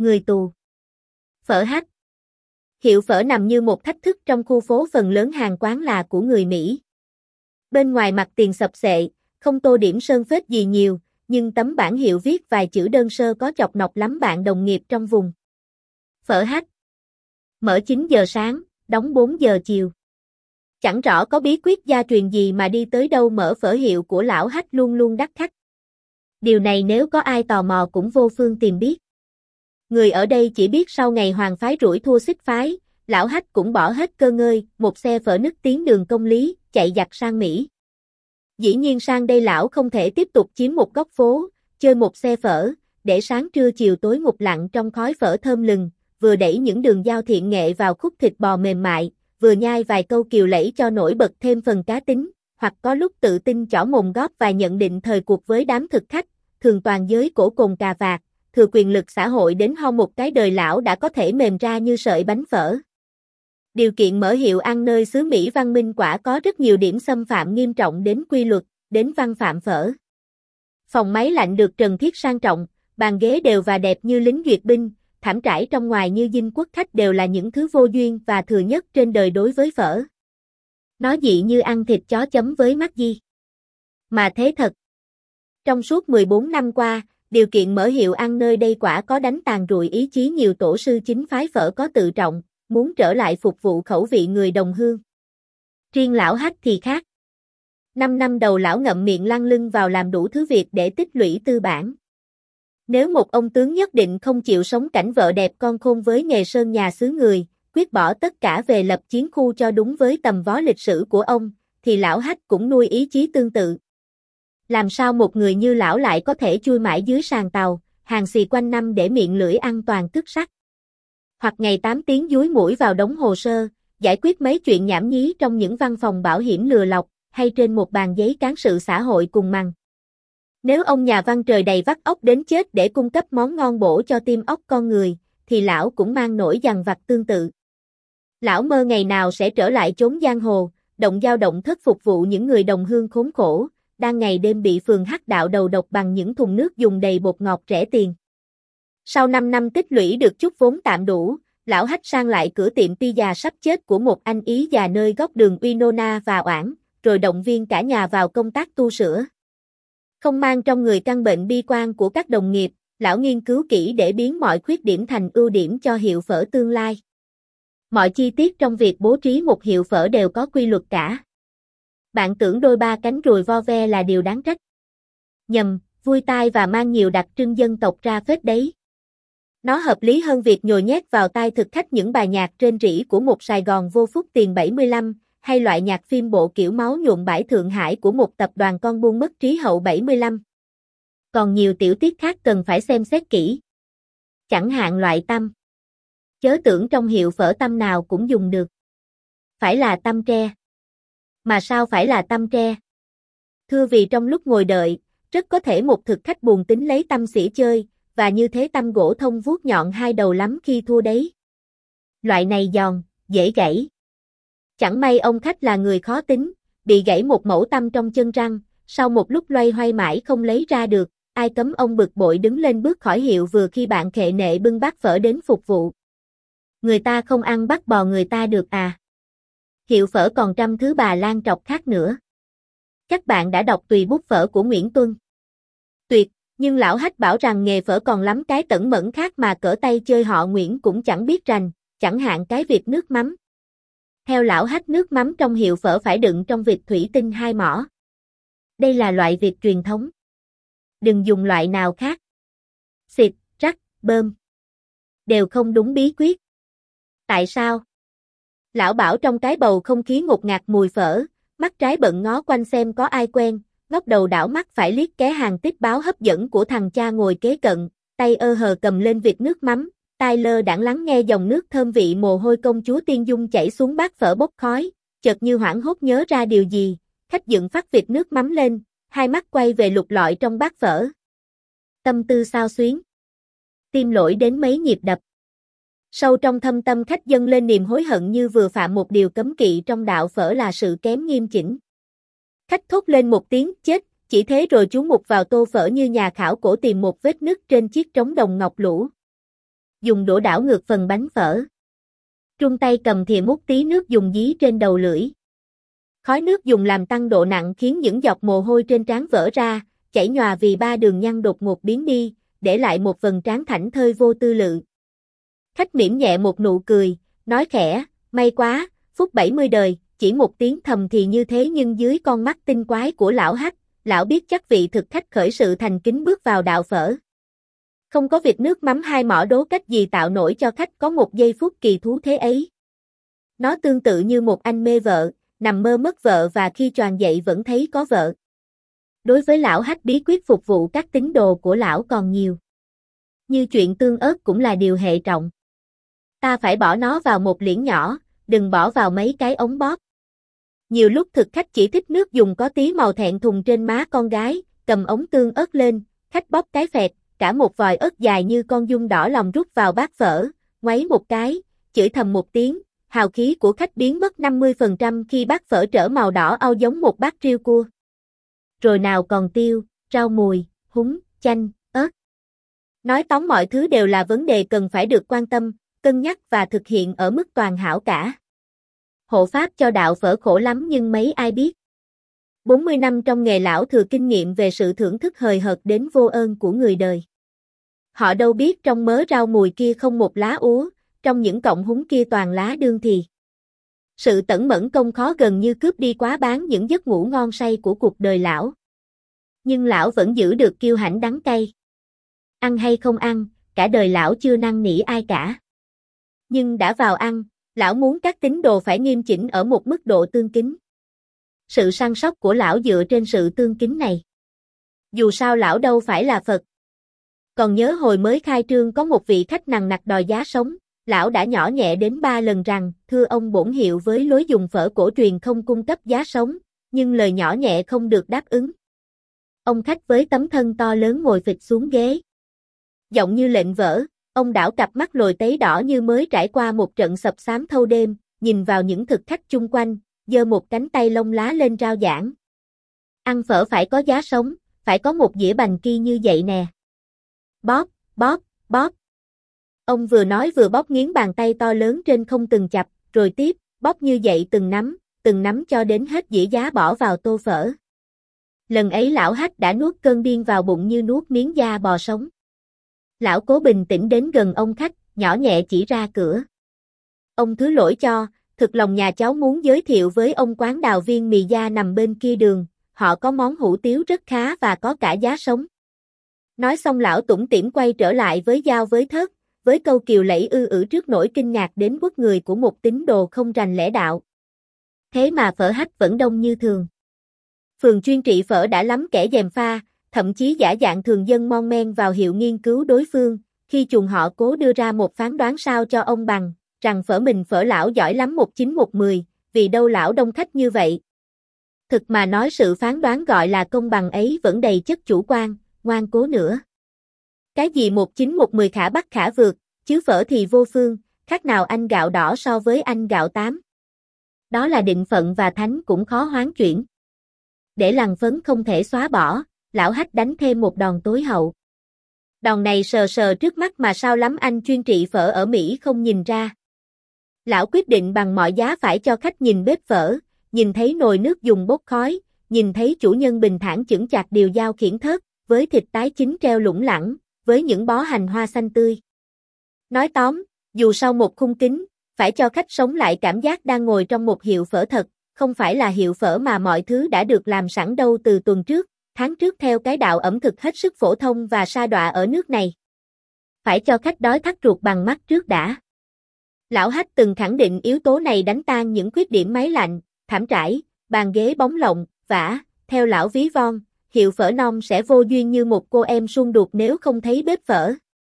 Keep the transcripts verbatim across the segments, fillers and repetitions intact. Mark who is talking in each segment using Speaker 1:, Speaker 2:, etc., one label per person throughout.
Speaker 1: Người tù. Phở Hách. Hiệu phở nằm như một thách thức trong khu phố, phần lớn hàng quán là của người Mỹ. Bên ngoài mặt tiền sập xệ, không tô điểm sơn phết gì nhiều, nhưng tấm bảng hiệu viết vài chữ đơn sơ có chọc nọc lắm bạn đồng nghiệp trong vùng. Phở Hách. Mở chín giờ sáng, đóng bốn giờ chiều. Chẳng rõ có bí quyết gia truyền gì mà đi tới đâu mở phở hiệu của lão Hách luôn luôn đắt khách. Điều này nếu có ai tò mò cũng vô phương tìm biết. Người ở đây chỉ biết sau ngày Hoàng phái rủi thua xích phái, lão Hách cũng bỏ hết cơ ngơi, một xe phở nức tiếng đường công lý, chạy giặt sang Mỹ. Dĩ nhiên sang đây lão không thể tiếp tục chiếm một góc phố, chơi một xe phở, để sáng trưa chiều tối ngục lặng trong khói phở thơm lừng, vừa đẩy những đường dao thiện nghệ vào khúc thịt bò mềm mại, vừa nhai vài câu kiều lẫy cho nổi bật thêm phần cá tính, hoặc có lúc tự tin chỏ mồm góp vài nhận định thời cuộc với đám thực khách, thường toàn giới cổ cồn cà vạt, thừa quyền lực xã hội đến ho một cái đời lão đã có thể mềm ra như sợi bánh phở. Điều kiện mở hiệu ăn nơi xứ Mỹ văn minh quả có rất nhiều điểm xâm phạm nghiêm trọng đến quy luật, đến văn phạm phở. Phòng máy lạnh được trần thiết sang trọng, bàn ghế đều và đẹp như lính duyệt binh, thảm trải trong ngoài như dinh quốc khách đều là những thứ vô duyên và thừa nhất trên đời đối với phở. Nó dị như ăn thịt chó chấm với mắt di. Mà thế thật. Trong suốt mười bốn năm qua, điều kiện mở hiệu ăn nơi đây quả có đánh tàn rụi ý chí nhiều tổ sư chính phái phở có tự trọng, muốn trở lại phục vụ khẩu vị người đồng hương. Riêng lão Hách thì khác. Năm năm đầu lão ngậm miệng lăn lưng vào làm đủ thứ việc để tích lũy tư bản. Nếu một ông tướng nhất định không chịu sống cảnh vợ đẹp con khôn với nghề sơn nhà xứ người, quyết bỏ tất cả về lập chiến khu cho đúng với tầm vó lịch sử của ông, thì lão Hách cũng nuôi ý chí tương tự. Làm sao một người như lão lại có thể chui mãi dưới sàn tàu, hàng xì quanh năm để miệng lưỡi ăn toàn tức sắt. Hoặc ngày tám tiếng dúi mũi vào đống hồ sơ, giải quyết mấy chuyện nhảm nhí trong những văn phòng bảo hiểm lừa lọc, hay trên một bàn giấy cán sự xã hội cùng mằng. Nếu ông nhà văn trời đầy vắt óc đến chết để cung cấp món ngon bổ cho tim óc con người, thì lão cũng mang nỗi dằn vặt tương tự. Lão mơ ngày nào sẽ trở lại chốn giang hồ, động dao động thất phục vụ những người đồng hương khốn khổ, đang ngày đêm bị phường hắc đạo đầu độc bằng những thùng nước dùng đầy bột ngọt rẻ tiền. Sau năm năm tích lũy được chút vốn tạm đủ, lão Hách sang lại cửa tiệm pizza sắp chết của một anh Ý già nơi góc đường Winona và Oảng, rồi động viên cả nhà vào công tác tu sửa. Không mang trong người căn bệnh bi quan của các đồng nghiệp, lão nghiên cứu kỹ để biến mọi khuyết điểm thành ưu điểm cho hiệu phở tương lai. Mọi chi tiết trong việc bố trí một hiệu phở đều có quy luật cả. Bạn tưởng đôi ba cánh ruồi vo ve là điều đáng trách. Nhầm, vui tai và mang nhiều đặc trưng dân tộc ra phết đấy. Nó hợp lý hơn việc nhồi nhét vào tai thực khách những bài nhạc rên rỉ của một Sài Gòn vô phúc tiền bảy mươi lăm, hay loại nhạc phim bộ kiểu máu nhuộm bãi Thượng Hải của một tập đoàn con buôn mất trí hậu bảy mươi lăm. Còn nhiều tiểu tiết khác cần phải xem xét kỹ. Chẳng hạn loại tăm. Chớ tưởng trong hiệu phở tăm nào cũng dùng được. Phải là tăm tre. Mà sao phải là tăm tre? Thưa vì trong lúc ngồi đợi, rất có thể một thực khách buồn tính lấy tăm xỉ chơi, và như thế tăm gỗ thông vuốt nhọn hai đầu lắm khi thua đấy. Loại này giòn, dễ gãy. Chẳng may ông khách là người khó tính, bị gãy một mẩu tăm trong chân răng, sau một lúc loay hoay mãi không lấy ra được, ai cấm ông bực bội đứng lên bước khỏi hiệu vừa khi bạn khệ nệ bưng bát phở đến phục vụ. Người ta không ăn bắt bò người ta được à? Hiệu phở còn trăm thứ bà lan trọc khác nữa. Các bạn đã đọc Tùy bút phở của Nguyễn Tuân. Tuyệt, nhưng lão Hách bảo rằng nghề phở còn lắm cái tẩn mẫn khác mà cỡ tay chơi họ Nguyễn cũng chẳng biết rành, chẳng hạn cái việc nước mắm. Theo lão Hách nước mắm trong hiệu phở phải đựng trong vịch thủy tinh hai mỏ. Đây là loại vịt truyền thống. Đừng dùng loại nào khác. Xịt, rắc, bơm. Đều không đúng bí quyết. Tại sao? Lão bảo trong cái bầu không khí ngột ngạt mùi phở, mắt trái bận ngó quanh xem có ai quen, ngóc đầu đảo mắt phải liếc ké hàng tiếp báo hấp dẫn của thằng cha ngồi kế cận, tay ơ hờ cầm lên vịt nước mắm, tai lơ đãng lắng nghe dòng nước thơm vị mồ hôi công chúa Tiên Dung chảy xuống bát phở bốc khói, chợt như hoảng hốt nhớ ra điều gì, khách dựng phát vịt nước mắm lên, hai mắt quay về lục lọi trong bát phở. Tâm tư xao xuyến. Tim lỗi đến mấy nhịp đập. Sâu trong thâm tâm khách dâng lên niềm hối hận như vừa phạm một điều cấm kỵ trong đạo phở là sự kém nghiêm chỉnh. Khách thốt lên một tiếng chết, chỉ thế rồi chú mục vào tô phở như nhà khảo cổ tìm một vết nứt trên chiếc trống đồng ngọc lũ. dùng đũa đảo ngược phần bánh phở. Trung tay cầm thìa múc tí nước dùng dí trên đầu lưỡi. Khói nước dùng làm tăng độ nặng khiến những giọt mồ hôi trên trán vỡ ra, chảy nhòa vì ba đường nhăn đột ngột biến đi, để lại một phần trán thảnh thơi vô tư lự. Khách mỉm nhẹ một nụ cười, nói khẽ, may quá, phúc bảy mươi đời, chỉ một tiếng thầm thì như thế nhưng dưới con mắt tinh quái của lão Hách, lão biết chắc vị thực khách khởi sự thành kính bước vào đạo phở. Không có vịt nước mắm hai mỏ đố cách gì tạo nổi cho khách có một giây phút kỳ thú thế ấy. Nó tương tự như một anh mê vợ, nằm mơ mất vợ và khi choàng dậy vẫn thấy có vợ. Đối với lão Hách bí quyết phục vụ các tín đồ của lão còn nhiều. Như chuyện tương ớt cũng là điều hệ trọng. Ta phải bỏ nó vào một liễn nhỏ, đừng bỏ vào mấy cái ống bóp. Nhiều lúc thực khách chỉ thích nước dùng có tí màu thẹn thùng trên má con gái, cầm ống tương ớt lên, khách bóp cái phẹt, cả một vòi ớt dài như con giun đỏ lòng rút vào bát phở, ngoáy một cái, chửi thầm một tiếng, hào khí của khách biến mất năm mươi phần trăm khi bát phở trở màu đỏ au giống một bát riêu cua. Rồi nào còn tiêu, rau mùi, húng, chanh, ớt. Nói tóm mọi thứ đều là vấn đề cần phải được quan tâm, cân nhắc và thực hiện ở mức toàn hảo cả. Hộ pháp cho đạo phở khổ lắm nhưng mấy ai biết. bốn mươi năm trong nghề lão thừa kinh nghiệm về sự thưởng thức hời hợt đến vô ơn của người đời. Họ đâu biết trong mớ rau mùi kia không một lá úa, trong những cọng húng kia toàn lá đương thì. Sự tẩn mẫn công khó gần như cướp đi quá bán những giấc ngủ ngon say của cuộc đời lão. Nhưng lão vẫn giữ được kiêu hãnh đắng cay. Ăn hay không ăn, cả đời lão chưa năn nỉ ai cả. Nhưng đã vào ăn, lão muốn các tín đồ phải nghiêm chỉnh ở một mức độ tương kính. Sự săn sóc của lão dựa trên sự tương kính này. Dù sao lão đâu phải là Phật. Còn nhớ hồi mới khai trương có một vị khách nằng nặc đòi giá sống, lão đã nhỏ nhẹ đến ba lần rằng, thưa ông bổn hiệu với lối dùng phở cổ truyền không cung cấp giá sống, nhưng lời nhỏ nhẹ không được đáp ứng. Ông khách với tấm thân to lớn ngồi phịch xuống ghế. Giọng như lệnh vỡ, ông đảo cặp mắt lồi tấy đỏ như mới trải qua một trận sập xám thâu đêm, nhìn vào những thực khách chung quanh, giơ một cánh tay lông lá lên rao giảng. Ăn phở phải có giá sống, phải có một dĩa bành ki như vậy nè. Bóp, bóp, bóp. Ông vừa nói vừa bóp nghiến bàn tay to lớn trên không từng chập, rồi tiếp, bóp như vậy từng nắm, từng nắm cho đến hết dĩa giá bỏ vào tô phở. Lần ấy lão Hách đã nuốt cơn điên vào bụng như nuốt miếng da bò sống. Lão cố bình tĩnh đến gần ông khách, nhỏ nhẹ chỉ ra cửa. Ông thứ lỗi cho, thực lòng nhà cháu muốn giới thiệu với ông quán đào viên mì da nằm bên kia đường, họ có món hủ tiếu rất khá và có cả giá sống. Nói xong lão tủm tỉm quay trở lại với dao với thớt, với câu kiều lẫy ư ử trước nỗi kinh ngạc đến quất người của một tín đồ không rành lẽ đạo. Thế mà phở Hách vẫn đông như thường. Phường chuyên trị phở đã lắm kẻ gièm pha, thậm chí giả dạng thường dân mon men vào hiệu nghiên cứu đối phương, khi chuồng họ cố đưa ra một phán đoán sao cho ông bằng, rằng phở mình phở lão giỏi lắm một chín một mười, vì đâu lão đông khách như vậy. Thực mà nói sự phán đoán gọi là công bằng ấy vẫn đầy chất chủ quan, ngoan cố nữa. Cái gì một chín một mười khả bắt khả vượt, chứ phở thì vô phương, khác nào anh gạo đỏ so với anh gạo tám. Đó là định phận và thánh cũng khó hoán chuyển. Để lằn phấn không thể xóa bỏ, lão Hách đánh thêm một đòn tối hậu. Đòn này sờ sờ trước mắt mà sao lắm anh chuyên trị phở ở Mỹ không nhìn ra. Lão quyết định bằng mọi giá phải cho khách nhìn bếp phở, nhìn thấy nồi nước dùng bốc khói, nhìn thấy chủ nhân bình thản chững chạc điều dao khiển thớt, với thịt tái chín treo lủng lẳng, với những bó hành hoa xanh tươi. Nói tóm, dù sau một khung kính, phải cho khách sống lại cảm giác đang ngồi trong một hiệu phở thật, không phải là hiệu phở mà mọi thứ đã được làm sẵn đâu từ tuần trước, tháng trước theo cái đạo ẩm thực hết sức phổ thông và sa đọa ở nước này. Phải cho khách đói thắt ruột bằng mắt trước đã. Lão Hách từng khẳng định yếu tố này đánh tan những khuyết điểm máy lạnh, thảm trải, bàn ghế bóng lộng, vả, theo lão ví von, hiệu phở non sẽ vô duyên như một cô em suông đuột nếu không thấy bếp phở.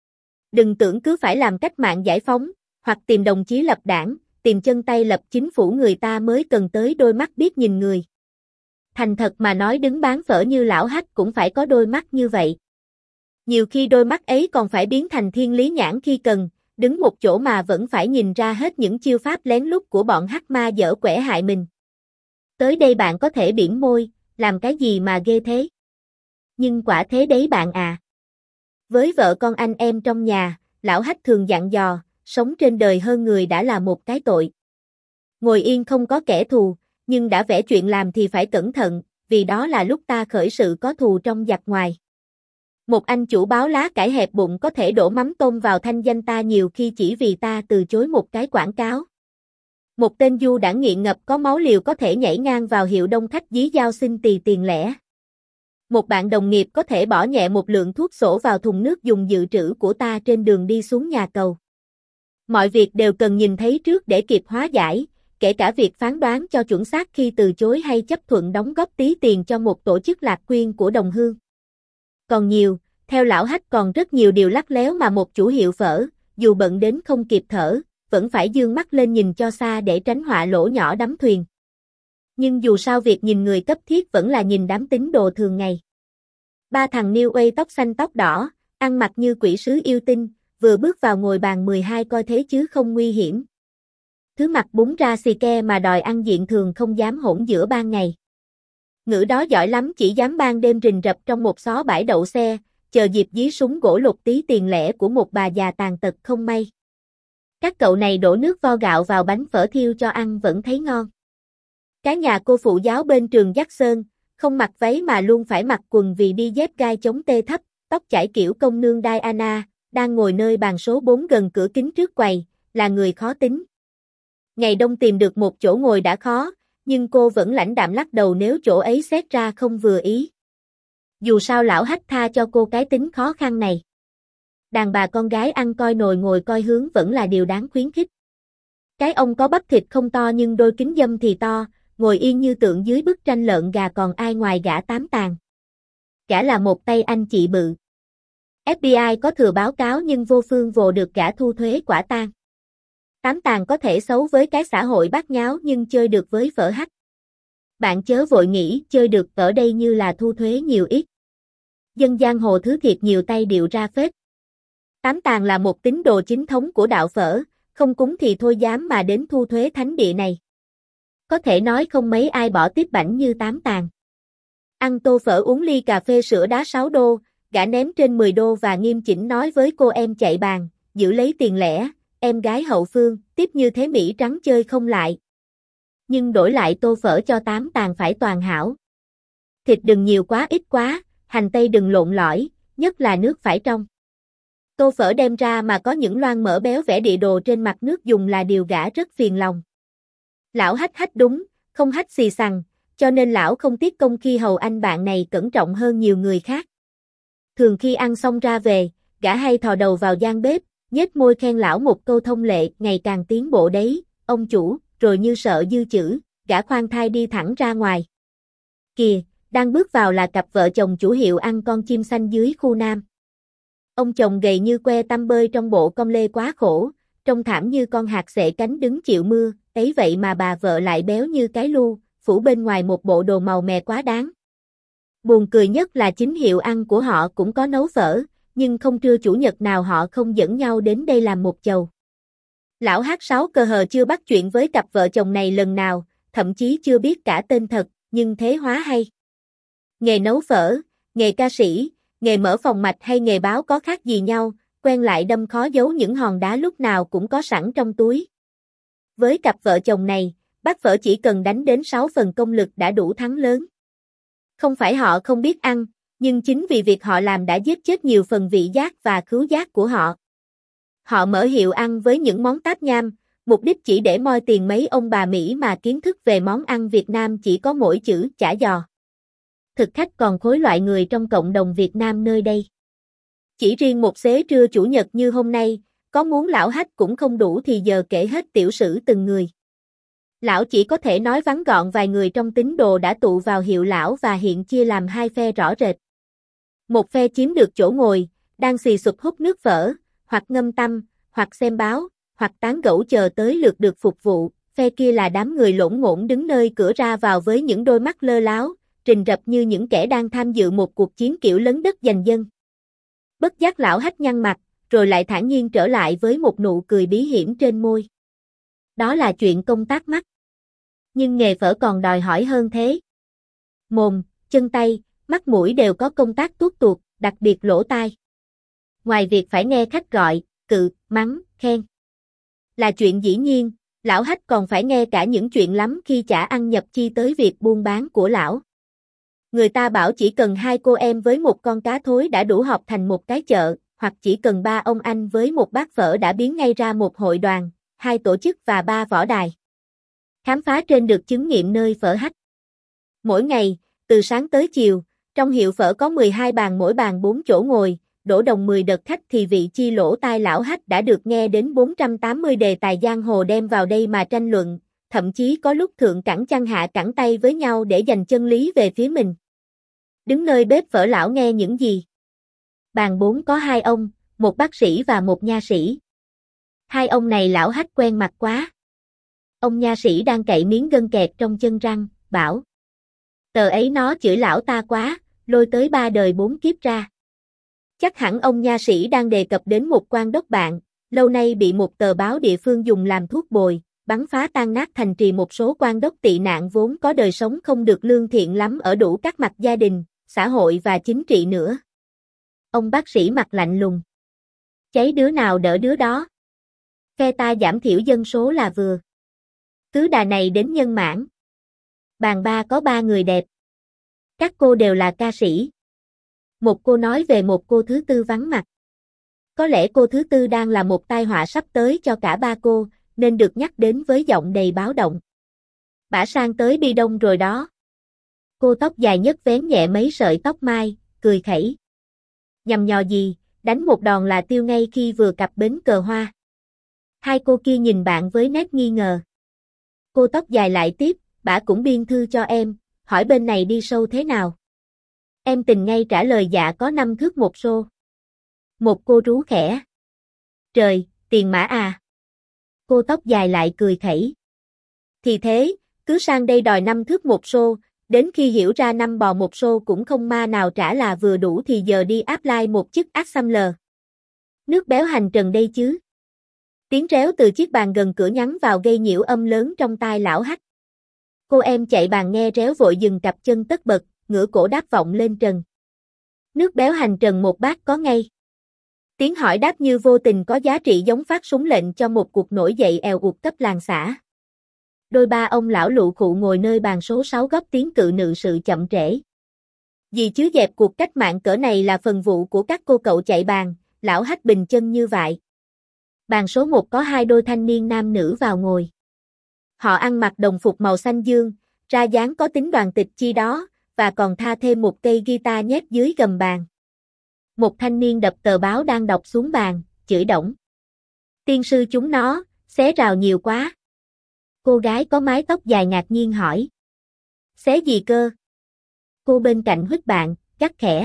Speaker 1: Đừng tưởng cứ phải làm cách mạng giải phóng, hoặc tìm đồng chí lập đảng, tìm chân tay lập chính phủ người ta mới cần tới đôi mắt biết nhìn người. Thành thật mà nói đứng bán phở như lão Hách cũng phải có đôi mắt như vậy. Nhiều khi đôi mắt ấy còn phải biến thành thiên lý nhãn khi cần, đứng một chỗ mà vẫn phải nhìn ra hết những chiêu pháp lén lút của bọn hắc ma dở quẻ hại mình. Tới đây bạn có thể bỉm môi, làm cái gì mà ghê thế? Nhưng quả thế đấy bạn à. Với vợ con anh em trong nhà, lão Hách thường dặn dò, sống trên đời hơn người đã là một cái tội. Ngồi yên không có kẻ thù, nhưng đã vẽ chuyện làm thì phải cẩn thận, vì đó là lúc ta khởi sự có thù trong giặc ngoài. Một anh chủ báo lá cải hẹp bụng có thể đổ mắm tôm vào thanh danh ta nhiều khi chỉ vì ta từ chối một cái quảng cáo. Một tên du đảng nghiện ngập có máu liều có thể nhảy ngang vào hiệu đông khách dí dao xin tì tiền lẻ. Một bạn đồng nghiệp có thể bỏ nhẹ một lượng thuốc sổ vào thùng nước dùng dự trữ của ta trên đường đi xuống nhà cầu. Mọi việc đều cần nhìn thấy trước để kịp hóa giải, kể cả việc phán đoán cho chuẩn xác khi từ chối hay chấp thuận đóng góp tí tiền cho một tổ chức lạc quyên của đồng hương. Còn nhiều, theo lão Hách còn rất nhiều điều lắt léo mà một chủ hiệu phở, dù bận đến không kịp thở, vẫn phải dương mắt lên nhìn cho xa để tránh họa lỗ nhỏ đắm thuyền. Nhưng dù sao việc nhìn người cấp thiết vẫn là nhìn đám tín đồ thường ngày. Ba thằng New Age tóc xanh tóc đỏ, ăn mặc như quỷ sứ yêu tinh, vừa bước vào ngồi bàn mười hai coi thế chứ không nguy hiểm. Thứ mặt bún ra xì ke mà đòi ăn diện thường không dám hỗn giữa ban ngày. Ngữ đó giỏi lắm chỉ dám ban đêm rình rập trong một xó bãi đậu xe, chờ dịp dí súng gỗ lục tí tiền lẻ của một bà già tàn tật không may. Các cậu này đổ nước vo gạo vào bánh phở thiêu cho ăn vẫn thấy ngon. Cái nhà cô phụ giáo bên trường Jackson, không mặc váy mà luôn phải mặc quần vì đi dép gai chống tê thấp, tóc chải kiểu công nương Diana, đang ngồi nơi bàn số bốn gần cửa kính trước quầy, là người khó tính. Ngày đông tìm được một chỗ ngồi đã khó, nhưng cô vẫn lãnh đạm lắc đầu nếu chỗ ấy xét ra không vừa ý. Dù sao lão Hách tha cho cô cái tính khó khăn này. Đàn bà con gái ăn coi nồi ngồi coi hướng vẫn là điều đáng khuyến khích. Cái ông có bắp thịt không to nhưng đôi kính dâm thì to, ngồi yên như tượng dưới bức tranh lợn gà còn ai ngoài gã tám tàng. Gã là một tay anh chị bự. ép bê i có thừa báo cáo nhưng vô phương vồ được gã thu thuế quả tang. Tám tàng có thể xấu với cái xã hội bát nháo nhưng chơi được với phở Hách. Bạn chớ vội nghĩ chơi được ở đây như là thu thuế nhiều ít. Dân giang hồ thứ thiệt nhiều tay điệu ra phết. Tám tàng là một tín đồ chính thống của đạo phở, không cúng thì thôi dám mà đến thu thuế thánh địa này. Có thể nói không mấy ai bỏ tiếp bảnh như tám tàng. Ăn tô phở uống ly cà phê sữa đá sáu đô, gã ném trên mười đô và nghiêm chỉnh nói với cô em chạy bàn, giữ lấy tiền lẻ, em gái hậu phương, tiếp như thế Mỹ trắng chơi không lại. Nhưng đổi lại tô phở cho tám tàng phải toàn hảo. Thịt đừng nhiều quá ít quá, hành tây đừng lộn lõi, nhất là nước phải trong. Tô phở đem ra mà có những loang mỡ béo vẽ địa đồ trên mặt nước dùng là điều gã rất phiền lòng. Lão Hách hách đúng, không hách xì xằng, cho nên lão không tiếc công khi hầu anh bạn này cẩn trọng hơn nhiều người khác. Thường khi ăn xong ra về, gã hay thò đầu vào gian bếp, nhếch môi khen lão một câu thông lệ ngày càng tiến bộ đấy, ông chủ, rồi như sợ dư chữ, gã khoan thai đi thẳng ra ngoài. Kìa, đang bước vào là cặp vợ chồng chủ hiệu ăn con chim xanh dưới khu Nam. Ông chồng gầy như que tăm bơi trong bộ com lê quá khổ, trông thảm như con hạt xệ cánh đứng chịu mưa, ấy vậy mà bà vợ lại béo như cái lu, phủ bên ngoài một bộ đồ màu mè quá đáng. Buồn cười nhất là chính hiệu ăn của họ cũng có nấu phở, nhưng không trưa chủ nhật nào họ không dẫn nhau đến đây làm một chầu. Lão hát sáu cờ hờ chưa bắt chuyện với cặp vợ chồng này lần nào, thậm chí chưa biết cả tên thật, nhưng thế hóa hay. Nghề nấu phở, nghề ca sĩ, nghề mở phòng mạch hay nghề báo có khác gì nhau, quen lại đâm khó giấu những hòn đá lúc nào cũng có sẵn trong túi. Với cặp vợ chồng này, bát phở chỉ cần đánh đến sáu phần công lực đã đủ thắng lớn. Không phải họ không biết ăn, nhưng chính vì việc họ làm đã giết chết nhiều phần vị giác và khứu giác của họ. Họ mở hiệu ăn với những món táp nham, mục đích chỉ để moi tiền mấy ông bà Mỹ mà kiến thức về món ăn Việt Nam chỉ có mỗi chữ chả giò. Thực khách còn khối loại người trong cộng đồng Việt Nam nơi đây. Chỉ riêng một xế trưa chủ nhật như hôm nay, có muốn lão Hách cũng không đủ thì giờ kể hết tiểu sử từng người. Lão chỉ có thể nói vắn gọn vài người trong tín đồ đã tụ vào hiệu lão và hiện chia làm hai phe rõ rệt. Một phe chiếm được chỗ ngồi, đang xì xụp hút nước phở, hoặc ngâm tăm, hoặc xem báo, hoặc tán gẫu chờ tới lượt được phục vụ, phe kia là đám người lỗn ngỗn đứng nơi cửa ra vào với những đôi mắt lơ láo, rình rập như những kẻ đang tham dự một cuộc chiến kiểu lấn đất giành dân. Bất giác lão Hách nhăn mặt, rồi lại thản nhiên trở lại với một nụ cười bí hiểm trên môi. Đó là chuyện công tác mắt. Nhưng nghề phở còn đòi hỏi hơn thế. Mồm, chân tay, mắt mũi đều có công tác tuốt tuột, đặc biệt lỗ tai. Ngoài việc phải nghe khách gọi, cự, mắng, khen. Là chuyện dĩ nhiên, lão Hách còn phải nghe cả những chuyện lắm khi chả ăn nhập chi tới việc buôn bán của lão. Người ta bảo chỉ cần hai cô em với một con cá thối đã đủ họp thành một cái chợ, hoặc chỉ cần ba ông anh với một bát phở đã biến ngay ra một hội đoàn, hai tổ chức và ba võ đài. Khám phá trên được chứng nghiệm nơi phở Hách. Mỗi ngày, từ sáng tới chiều, trong hiệu phở có mười hai bàn mỗi bàn bốn chỗ ngồi, đổ đồng mười đợt khách thì vị chi lỗ tai lão Hách đã được nghe đến bốn trăm tám mươi đề tài giang hồ đem vào đây mà tranh luận, thậm chí có lúc thượng cẳng chăn hạ cẳng tay với nhau để giành chân lý về phía mình. Đứng nơi bếp phở lão nghe những gì? Bàn bốn có hai ông, một bác sĩ và một nha sĩ. Hai ông này lão Hách quen mặt quá. Ông nha sĩ đang cậy miếng gân kẹt trong chân răng, bảo. Tờ ấy nó chửi lão ta quá, lôi tới ba đời bốn kiếp ra. Chắc hẳn ông nha sĩ đang đề cập đến một quan đốc bạn, lâu nay bị một tờ báo địa phương dùng làm thuốc bồi, bắn phá tan nát thành trì một số quan đốc tị nạn vốn có đời sống không được lương thiện lắm ở đủ các mặt gia đình, xã hội và chính trị nữa. Ông bác sĩ mặt lạnh lùng. Cháy đứa nào đỡ đứa đó. Phe ta giảm thiểu dân số là vừa. Cứ đà này đến nhân mãn. Bàn ba có ba người đẹp. Các cô đều là ca sĩ. Một cô nói về một cô thứ tư vắng mặt. Có lẽ cô thứ tư đang là một tai họa sắp tới cho cả ba cô, nên được nhắc đến với giọng đầy báo động. Bả sang tới Bi Đông rồi đó. Cô tóc dài nhất vén nhẹ mấy sợi tóc mai, cười khẩy. Nhằm nhò gì, đánh một đòn là tiêu ngay khi vừa cặp bến cờ hoa. Hai cô kia nhìn bạn với nét nghi ngờ. Cô tóc dài lại tiếp, bả cũng biên thư cho em, hỏi bên này đi sâu thế nào. Em tình ngay trả lời dạ có năm thước một xô. Một cô rú khẽ. Trời, tiền mã à. Cô tóc dài lại cười khẩy. Thì thế, cứ sang đây đòi năm thước một xô, đến khi hiểu ra năm bò một xô cũng không ma nào trả là vừa đủ thì giờ đi apply một chức ác xăm lờ. Nước béo hành trần đây chứ. Tiếng réo từ chiếc bàn gần cửa nhắn vào gây nhiễu âm lớn trong tai lão Hách. Cô em chạy bàn nghe réo vội dừng cặp chân tất bật, ngửa cổ đáp vọng lên trần. Nước béo hành trần một bát có ngay. Tiếng hỏi đáp như vô tình có giá trị giống phát súng lệnh cho một cuộc nổi dậy èo uột cấp làng xã. Đôi ba ông lão lụ khụ ngồi nơi bàn số sáu góp tiếng cự nự sự chậm trễ. Vì chứ dẹp cuộc cách mạng cỡ này là phần vụ của các cô cậu chạy bàn, lão Hách bình chân như vậy. Bàn số một có hai đôi thanh niên nam nữ vào ngồi. Họ ăn mặc đồng phục màu xanh dương, ra dáng có tính đoàn tịch chi đó, và còn tha thêm một cây guitar nhét dưới gầm bàn. Một thanh niên đập tờ báo đang đọc xuống bàn, chửi đổng. Tiên sư chúng nó, xé rào nhiều quá. Cô gái có mái tóc dài ngạc nhiên hỏi. Xé gì cơ? Cô bên cạnh huých bạn, gắt khẽ.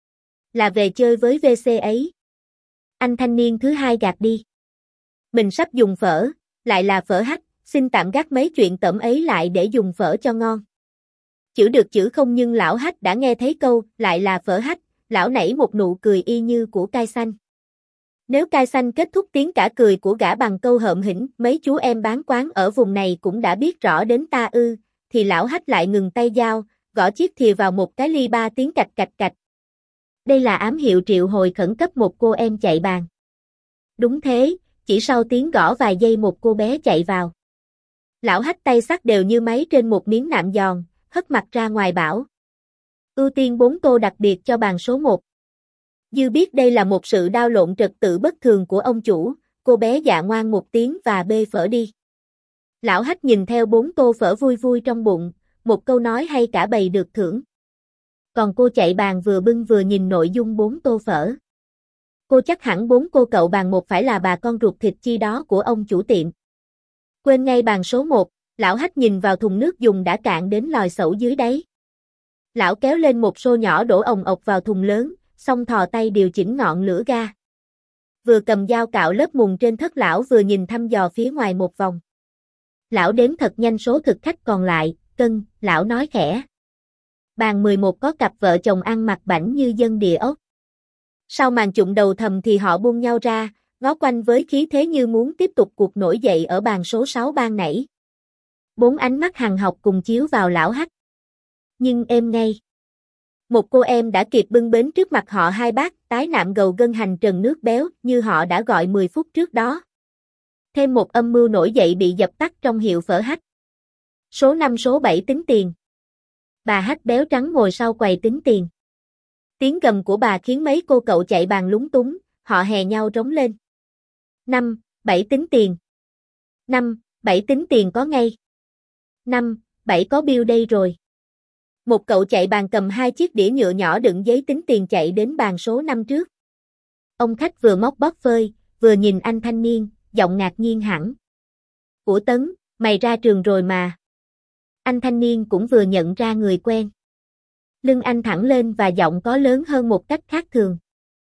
Speaker 1: Là về chơi với vê xê ấy. Anh thanh niên thứ hai gạt đi. Mình sắp dùng phở, lại là phở Hách, xin tạm gác mấy chuyện tẩm ấy lại để dùng phở cho ngon. Chữ được chữ không nhưng lão Hách đã nghe thấy câu, lại là phở Hách, lão nảy một nụ cười y như của cai xanh. Nếu cai xanh kết thúc tiếng cả cười của gã bằng câu hợm hĩnh, mấy chú em bán quán ở vùng này cũng đã biết rõ đến ta ư, thì lão Hách lại ngừng tay dao, gõ chiếc thìa vào một cái ly ba tiếng cạch cạch cạch. Đây là ám hiệu triệu hồi khẩn cấp một cô em chạy bàn. Đúng thế, chỉ sau tiếng gõ vài giây một cô bé chạy vào. Lão Hách tay sắc đều như máy trên một miếng nạm giòn, hất mặt ra ngoài bảo. Ưu tiên bốn tô đặc biệt cho bàn số một. Dư biết đây là một sự đao lộn trật tự bất thường của ông chủ, cô bé dạ ngoan một tiếng và bê phở đi. Lão Hách nhìn theo bốn tô phở vui vui trong bụng, một câu nói hay cả bầy được thưởng. Còn cô chạy bàn vừa bưng vừa nhìn nội dung bốn tô phở. Cô chắc hẳn bốn cô cậu bàn một phải là bà con ruột thịt chi đó của ông chủ tiệm. Quên ngay bàn số một, lão Hách nhìn vào thùng nước dùng đã cạn đến lòi sẩu dưới đáy. Lão kéo lên một xô nhỏ đổ ồng ộc vào thùng lớn, xong thò tay điều chỉnh ngọn lửa ga. Vừa cầm dao cạo lớp mùn trên thất lão vừa nhìn thăm dò phía ngoài một vòng. Lão đếm thật nhanh số thực khách còn lại, cân, lão nói khẽ. Bàn mười một có cặp vợ chồng ăn mặc bảnh như dân địa ốc. Sau màn chụng đầu thầm thì họ buông nhau ra, ngó quanh với khí thế như muốn tiếp tục cuộc nổi dậy ở bàn số sáu ban nãy. Bốn ánh mắt hằn học cùng chiếu vào lão Hách. Nhưng êm ngay. Một cô em đã kịp bưng bến trước mặt họ hai bát tái nạm gầu gân hành trần nước béo như họ đã gọi mười phút trước đó. Thêm một âm mưu nổi dậy bị dập tắt trong hiệu phở Hách. Số năm số bảy tính tiền. Bà Hách béo trắng ngồi sau quầy tính tiền. Tiếng gầm của bà khiến mấy cô cậu chạy bàn lúng túng, họ hè nhau trống lên. Năm, bảy tính tiền. Năm, bảy tính tiền có ngay. Năm, bảy có bill đây rồi. Một cậu chạy bàn cầm hai chiếc đĩa nhựa nhỏ đựng giấy tính tiền chạy đến bàn số năm trước. Ông khách vừa móc bóp phơi, vừa nhìn anh thanh niên, giọng ngạc nhiên hẳn. Ủa Tấn, mày ra trường rồi mà. Anh thanh niên cũng vừa nhận ra người quen. Lưng anh thẳng lên và giọng có lớn hơn một cách khác thường.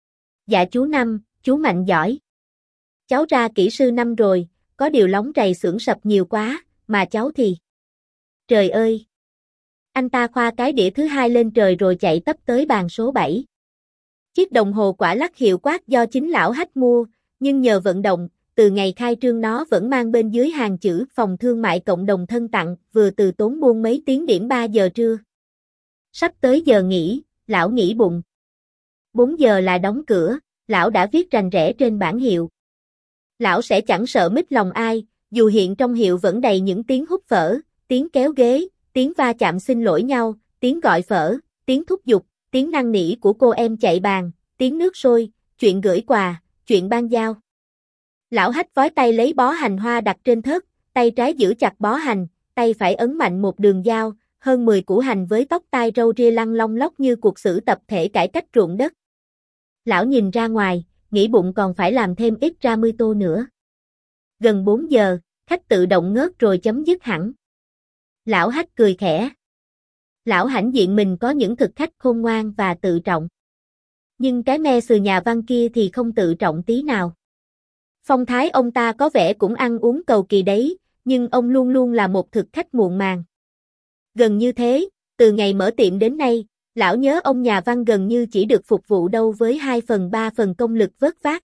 Speaker 1: Dạ chú Năm, chú mạnh giỏi. Cháu ra kỹ sư năm rồi, có điều lóng rầy xưởng sập nhiều quá, mà cháu thì... Trời ơi! Anh ta khoa cái đĩa thứ hai lên trời rồi chạy tấp tới bàn số bảy. Chiếc đồng hồ quả lắc hiệu quát do chính lão Hách mua, nhưng nhờ vận động, từ ngày khai trương nó vẫn mang bên dưới hàng chữ phòng thương mại cộng đồng thân tặng, vừa từ tốn buôn mấy tiếng điểm ba giờ trưa. Sắp tới giờ nghỉ, lão nghĩ bụng. bốn giờ là đóng cửa, lão đã viết rành rẽ trên bảng hiệu. Lão sẽ chẳng sợ mít lòng ai, dù hiện trong hiệu vẫn đầy những tiếng hút phở, tiếng kéo ghế, tiếng va chạm xin lỗi nhau, tiếng gọi phở, tiếng thúc giục, tiếng năn nỉ của cô em chạy bàn, tiếng nước sôi, chuyện gửi quà, chuyện ban giao. Lão Hách vói tay lấy bó hành hoa đặt trên thớt, tay trái giữ chặt bó hành, tay phải ấn mạnh một đường dao, hơn mười củ hành với tóc tai râu ria lăn long lóc như cuộc xử tập thể cải cách ruộng đất. Lão nhìn ra ngoài, nghĩ bụng còn phải làm thêm ít ra mươi tô nữa. Gần bốn giờ, khách tự động ngớt rồi chấm dứt hẳn. Lão Hách cười khẽ. Lão hãnh diện mình có những thực khách khôn ngoan và tự trọng. Nhưng cái me sừ nhà văn kia thì không tự trọng tí nào. Phong thái ông ta có vẻ cũng ăn uống cầu kỳ đấy, nhưng ông luôn luôn là một thực khách muộn màng. Gần như thế, từ ngày mở tiệm đến nay, lão nhớ ông nhà văn gần như chỉ được phục vụ đâu với hai phần ba phần công lực vớt vát.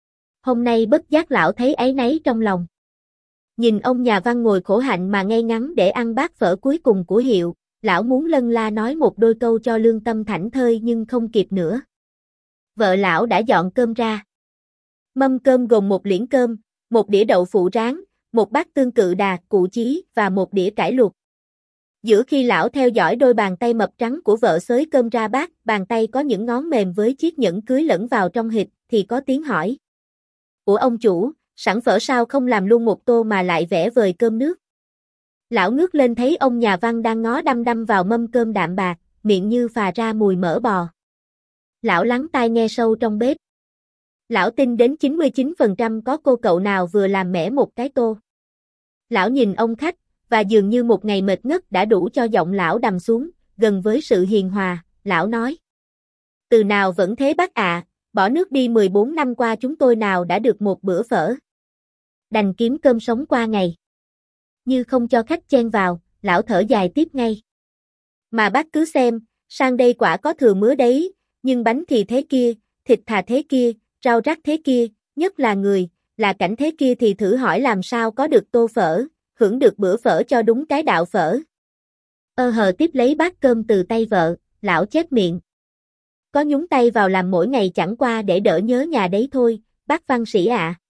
Speaker 1: Hôm nay bất giác lão thấy áy náy trong lòng. Nhìn ông nhà văn ngồi khổ hạnh mà ngay ngắn để ăn bát phở cuối cùng của hiệu, lão muốn lân la nói một đôi câu cho lương tâm thảnh thơi nhưng không kịp nữa. Vợ lão đã dọn cơm ra. Mâm cơm gồm một liễn cơm, một đĩa đậu phụ rán, một bát tương cự đà, cụ chí và một đĩa cải luộc. Giữa khi lão theo dõi đôi bàn tay mập trắng của vợ xới cơm ra bát, bàn tay có những ngón mềm với chiếc nhẫn cưới lẫn vào trong hịch, thì có tiếng hỏi. Ủa ông chủ, sẵn phở sao không làm luôn một tô mà lại vẽ vời cơm nước? Lão ngước lên thấy ông nhà văn đang ngó đăm đăm vào mâm cơm đạm bạc, miệng như phà ra mùi mỡ bò. Lão lắng tai nghe sâu trong bếp. Lão tin đến chín mươi chín phần trăm có cô cậu nào vừa làm mẻ một cái tô. Lão nhìn ông khách, và dường như một ngày mệt ngất đã đủ cho giọng lão đằm xuống, gần với sự hiền hòa, lão nói. Từ nào vẫn thế bác ạ, à, bỏ nước đi mười bốn năm qua chúng tôi nào đã được một bữa phở. Đành kiếm cơm sống qua ngày. Như không cho khách chen vào, lão thở dài tiếp ngay. Mà bác cứ xem, sang đây quả có thừa mứa đấy, nhưng bánh thì thế kia, thịt thà thế kia, rau rác thế kia, nhất là người, là cảnh thế kia thì thử hỏi làm sao có được tô phở, hưởng được bữa phở cho đúng cái đạo phở. Ơ hờ tiếp lấy bát cơm từ tay vợ, lão chép miệng. Có nhúng tay vào làm mỗi ngày chẳng qua để đỡ nhớ nhà đấy thôi, bác văn sĩ ạ. À.